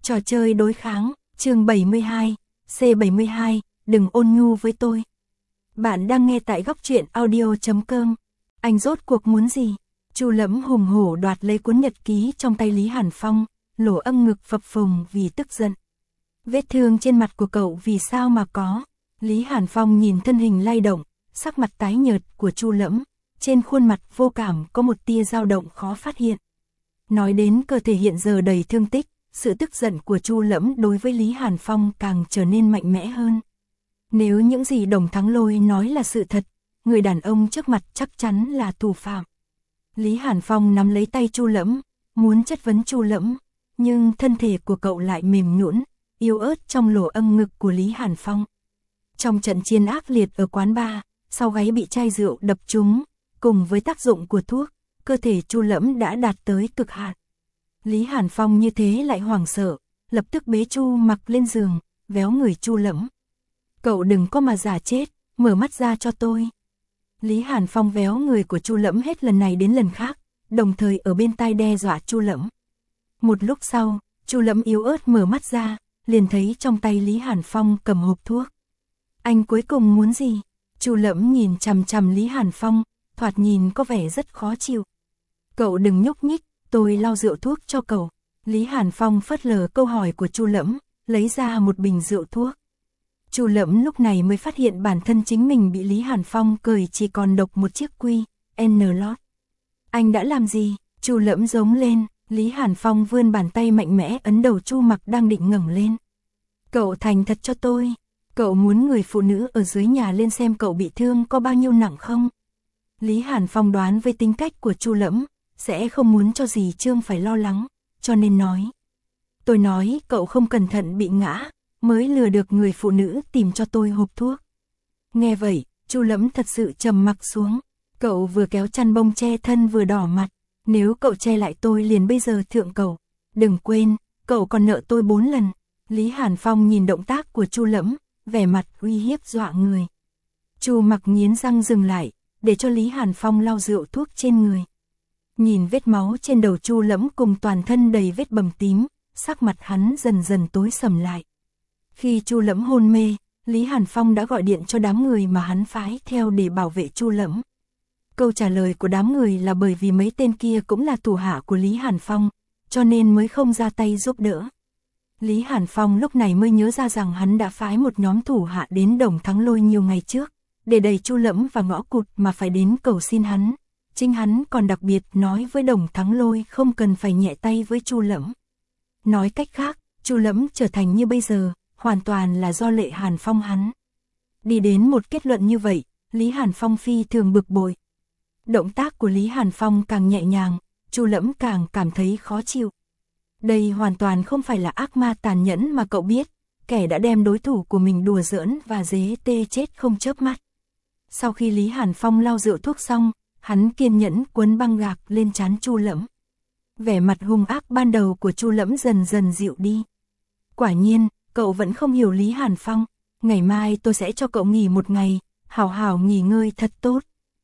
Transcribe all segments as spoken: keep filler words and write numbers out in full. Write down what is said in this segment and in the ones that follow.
Trò chơi đối kháng, chương bảy mươi hai, C bảy mươi hai, đừng ôn nhu với tôi. Bạn đang nghe tại góc truyện audio chấm com. Anh rốt cuộc muốn gì? Chu Lẫm hùng hổ đoạt lấy cuốn nhật ký trong tay Lý Hàn Phong, lỗ âm ngực phập phồng vì tức giận. Vết thương trên mặt của cậu vì sao mà có? Lý Hàn Phong nhìn thân hình lay động, sắc mặt tái nhợt của Chu Lẫm, trên khuôn mặt vô cảm có một tia dao động khó phát hiện. Nói đến cơ thể hiện giờ đầy thương tích, sự tức giận của Chu Lẫm đối với Lý Hàn Phong càng trở nên mạnh mẽ hơn. Nếu những gì Đồng Thắng Lôi nói là sự thật, người đàn ông trước mặt chắc chắn là thủ phạm. Lý Hàn Phong nắm lấy tay Chu Lẫm, muốn chất vấn Chu Lẫm, nhưng thân thể của cậu lại mềm nhũn, yếu ớt trong lỗ âm ngực của Lý Hàn Phong. Trong trận chiến ác liệt ở quán bar, sau gáy bị chai rượu đập trúng, cùng với tác dụng của thuốc, cơ thể Chu Lẫm đã đạt tới cực hạn. Lý Hàn Phong như thế lại hoảng sợ, lập tức bế Chu Mặc lên giường, véo người Chu Lẫm. Cậu đừng có mà giả chết, mở mắt ra cho tôi. Lý Hàn Phong véo người của Chu Lẫm hết lần này đến lần khác, đồng thời ở bên tai đe dọa Chu Lẫm. Một lúc sau, Chu Lẫm yếu ớt mở mắt ra, liền thấy trong tay Lý Hàn Phong cầm hộp thuốc. Anh cuối cùng muốn gì? Chu Lẫm nhìn chằm chằm Lý Hàn Phong, thoạt nhìn có vẻ rất khó chịu. Cậu đừng nhúc nhích, tôi lau rượu thuốc cho cậu. Lý Hàn Phong phớt lờ câu hỏi của Chu Lẫm, lấy ra một bình rượu thuốc. Chu Lẫm lúc này mới phát hiện bản thân chính mình bị Lý Hàn Phong cười chỉ còn độc một chiếc quy, N lót. Anh đã làm gì? Chu Lẫm giống lên, Lý Hàn Phong vươn bàn tay mạnh mẽ ấn đầu Chu Mặc đang định ngẩng lên. Cậu thành thật cho tôi, cậu muốn người phụ nữ ở dưới nhà lên xem cậu bị thương có bao nhiêu nặng không? Lý Hàn Phong đoán với tính cách của Chu Lẫm, sẽ không muốn cho dì Trương phải lo lắng, cho nên nói. Tôi nói cậu không cẩn thận bị ngã, mới lừa được người phụ nữ tìm cho tôi hộp thuốc. Nghe vậy, Chu Lẫm thật sự trầm mặc xuống, cậu vừa kéo chăn bông che thân vừa đỏ mặt, nếu cậu che lại tôi liền bây giờ thượng cậu, đừng quên, cậu còn nợ tôi bốn lần. Lý Hàn Phong nhìn động tác của Chu Lẫm, vẻ mặt uy hiếp dọa người. Chu Mặc nghiến răng dừng lại, để cho Lý Hàn Phong lau rượu thuốc trên người. Nhìn vết máu trên đầu Chu Lẫm cùng toàn thân đầy vết bầm tím, sắc mặt hắn dần dần tối sầm lại. Khi Chu Lẫm hôn mê, Lý Hàn Phong đã gọi điện cho đám người mà hắn phái theo để bảo vệ Chu Lẫm. Câu trả lời của đám người là bởi vì mấy tên kia cũng là thủ hạ của Lý Hàn Phong, cho nên mới không ra tay giúp đỡ. Lý Hàn Phong lúc này mới nhớ ra rằng hắn đã phái một nhóm thủ hạ đến Đồng Thắng Lôi nhiều ngày trước, để đẩy Chu Lẫm vào ngõ cụt mà phải đến cầu xin hắn. Chính hắn còn đặc biệt nói với Đồng Thắng Lôi không cần phải nhẹ tay với Chu Lẫm. Nói cách khác, Chu Lẫm trở thành như bây giờ, hoàn toàn là do Lệ Hàn Phong hắn. Đi đến một kết luận như vậy, Lý Hàn Phong phi thường bực bội. Động tác của Lý Hàn Phong càng nhẹ nhàng, Chu Lẫm càng cảm thấy khó chịu. Đây hoàn toàn không phải là ác ma tàn nhẫn mà cậu biết, kẻ đã đem đối thủ của mình đùa giỡn và dế tê chết không chớp mắt. Sau khi Lý Hàn Phong lau rượu thuốc xong, hắn kiên nhẫn quấn băng gạc lên trán Chu Lẫm. Vẻ mặt hung ác ban đầu của Chu Lẫm dần dần dịu đi. Quả nhiên, cậu vẫn không hiểu Lý Hàn Phong, ngày mai tôi sẽ cho cậu nghỉ một ngày, hào hào nghỉ ngơi thật tốt.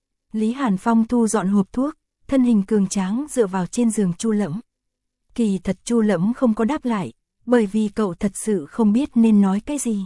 Lý Hàn Phong thu dọn hộp thuốc, thân hình cường tráng dựa vào trên giường Chu Lẫm. Kỳ thật Chu Lẫm không có đáp lại, bởi vì cậu thật sự không biết nên nói cái gì.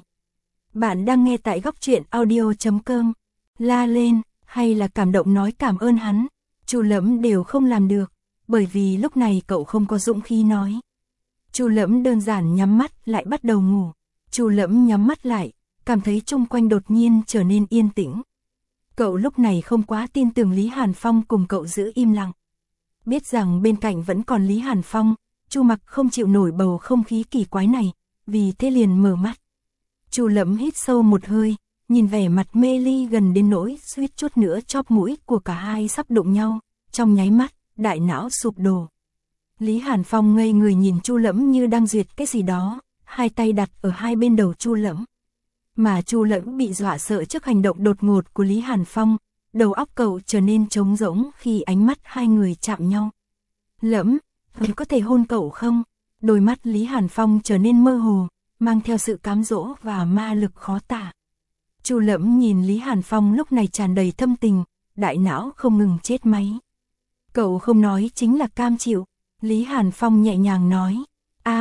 Bạn đang nghe tại góc truyện audio chấm com, la lên, hay là cảm động nói cảm ơn hắn, Chu Lẫm đều không làm được, bởi vì lúc này cậu không có dũng khí nói. Chu Lẫm đơn giản nhắm mắt lại bắt đầu ngủ. Chu Lẫm nhắm mắt lại, cảm thấy chung quanh đột nhiên trở nên yên tĩnh. Cậu lúc này không quá tin tưởng Lý Hàn Phong cùng cậu giữ im lặng. Biết rằng bên cạnh vẫn còn Lý Hàn Phong, Chu Mặc không chịu nổi bầu không khí kỳ quái này, vì thế liền mở mắt. Chu Lẫm hít sâu một hơi, nhìn vẻ mặt mê ly gần đến nỗi suýt chút nữa chóp mũi của cả hai sắp đụng nhau, trong nháy mắt, đại não sụp đổ. Lý Hàn Phong ngây người nhìn Chu Lẫm như đang duyệt cái gì đó, hai tay đặt ở hai bên đầu Chu Lẫm. Mà Chu Lẫm bị dọa sợ trước hành động đột ngột của Lý Hàn Phong, đầu óc cậu trở nên trống rỗng khi ánh mắt hai người chạm nhau. Lẫm, tôi có thể hôn cậu không? Đôi mắt Lý Hàn Phong trở nên mơ hồ, mang theo sự cám dỗ và ma lực khó tả. Chu Lẫm nhìn Lý Hàn Phong lúc này tràn đầy thâm tình, đại não không ngừng chết máy. Cậu không nói chính là cam chịu. Lý Hàn Phong nhẹ nhàng nói, a,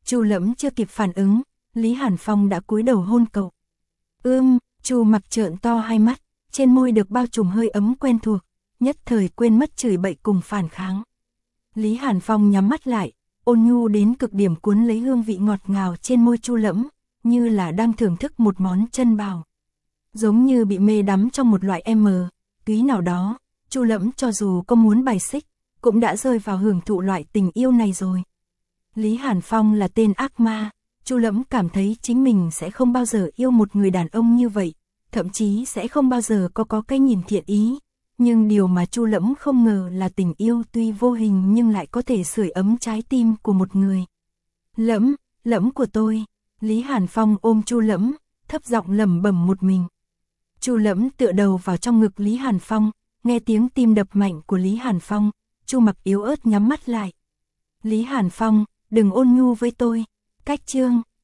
Chu Lẫm chưa kịp phản ứng, Lý Hàn Phong đã cúi đầu hôn cậu. Ưm, Chu Mặc trợn to hai mắt, trên môi được bao trùm hơi ấm quen thuộc, nhất thời quên mất chửi bậy cùng phản kháng. Lý Hàn Phong nhắm mắt lại, ôn nhu đến cực điểm cuốn lấy hương vị ngọt ngào trên môi Chu Lẫm, như là đang thưởng thức một món chân bảo. Giống như bị mê đắm trong một loại M, túy nào đó, Chu Lẫm cho dù có muốn bài xích, cũng đã rơi vào hưởng thụ loại tình yêu này rồi. Lý Hàn Phong là tên ác ma, Chu Lẫm cảm thấy chính mình sẽ không bao giờ yêu một người đàn ông như vậy, thậm chí sẽ không bao giờ có có cái nhìn thiện ý. Nhưng điều mà Chu Lẫm không ngờ là tình yêu tuy vô hình nhưng lại có thể sưởi ấm trái tim của một người. Lẫm, Lẫm của tôi. Lý Hàn Phong ôm Chu Lẫm, thấp giọng lẩm bẩm một mình. Chu Lẫm tựa đầu vào trong ngực Lý Hàn Phong, nghe tiếng tim đập mạnh của Lý Hàn Phong, Chu Mặc yếu ớt nhắm mắt lại. Lý Hàn Phong, đừng ôn nhu với tôi. Cách chương